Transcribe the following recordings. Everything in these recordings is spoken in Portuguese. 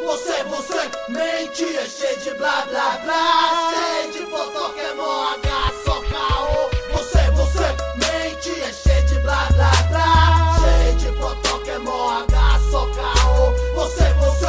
Você mente, é cheio de blá blá blá, cheio de fofoca, é mó H, só caô. Você mente, é cheio de blá blá blá, cheio de fofoca, é mó H, só caô. Você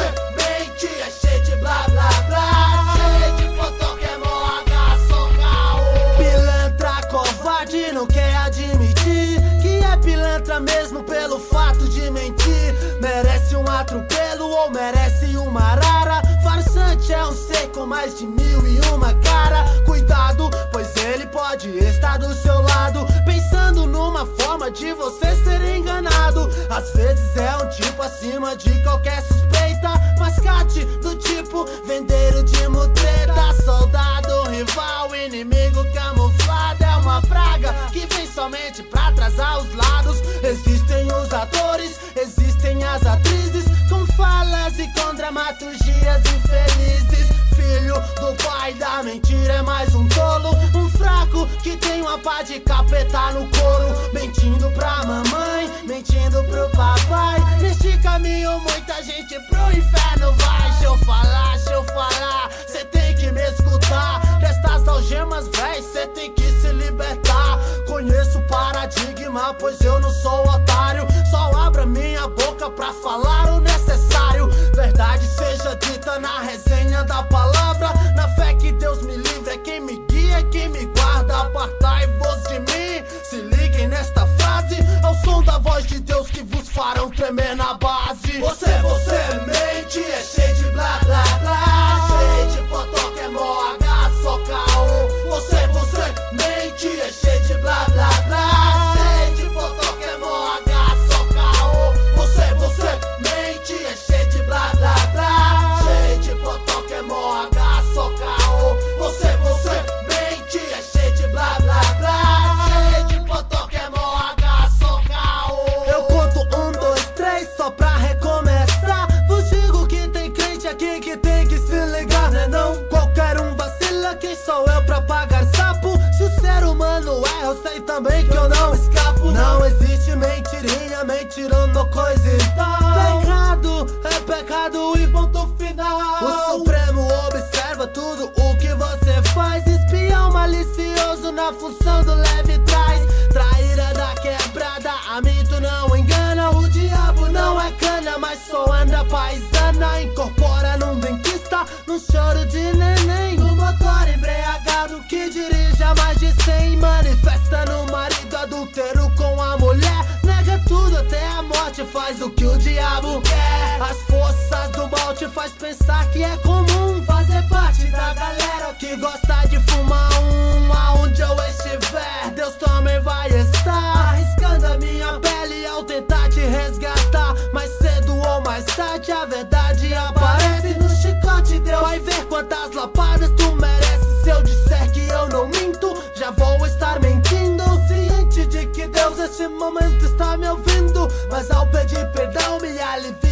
mente, é cheio de blá blá blá, cheio de fofoca, é mó H, só caô. Pilantra covarde não quer admitir que é pilantra mesmo pelo fato de mentir. Merece um atropelo ou merece uma arara. Farsante é um ser com mais de 1001 cara. Cuidado, pois ele pode estar do seu lado, pensando numa forma de você ser enganado. Às vezes é um tipo acima de qualquer suspeita, mascate do tipo vendeiro de mutreta. Soldado, rival, inimigo camuflado, é uma praga que vem somente pra atrasar os lados. Existem os atores, existem as atrizes, com falas e com dramaturgias infelizes. Filho do pai da mentira é mais um tolo, um fraco que tem uma pá de capeta no couro. Mentindo pra mamãe, mentindo pro papai. Neste caminho muita gente pro inferno vai. Deixa eu falar, cê tem que me escutar. Destas algemas, véi, cê tem que se libertar. Conheço o paradigma, pois eu não sou otário. Só abro a minha boca pra falar o necessário. Verdade seja dita na resenha da palavra, na fé que Deus me livre, é quem me guia, é quem me guarda. Apartai-vos de mim, se liguem nesta frase, ao som da voz de Deus que vos farão tremer na base. Você mente, é cheio de blá blá blá, cheio de fofoca, é mó H, só caô. Você mente, é cheio de blá blá blá, cheio de fofoca, é mó H, só caô. Você mente, é cheio de blá blá blá, cheio de fofoca, é mó H, só caô. Você mente, é cheio de blá blá blá, cheio de fofoca, é mó H, só caô. Eu conto 1, 2, 3 só pra recomeçar. Vos digo que tem crente aqui que tem que se ligar, né não? Qualquer um vacila, quem sou eu pra pagar sapo? Se o ser humano erra, eu sei também que eu não escapo. Não existe mentirinha, mentirando coisa e tal. Pecado é pecado e ponto final. O Supremo observa tudo o que você faz. Espião malicioso na função do leve trás. Traíra da quebrada, a mim tu não engana. O diabo não é cana, mas só anda paisana. Incorpora num dentista, num choro de neném. No motor embriagado que dirige a mais de 100. Manifesta no marido adúltero com a mulher. Nega tudo até a morte, faz o que o diabo quer. As forças do mal te faz pensar que é comum fazer parte da galera que gosta de fumar um. Aonde eu estiver, Deus também vai estar, arriscando a minha pele ao tentar te resgatar. Mais cedo ou mais tarde a verdade aparece no chicote. Deus vai ver quantas lapadas tu mereces. Se eu disser que eu não minto, já vou estar mentindo. Ciente de que Deus neste momento está me ouvindo, mas ao pedir perdão me alivia.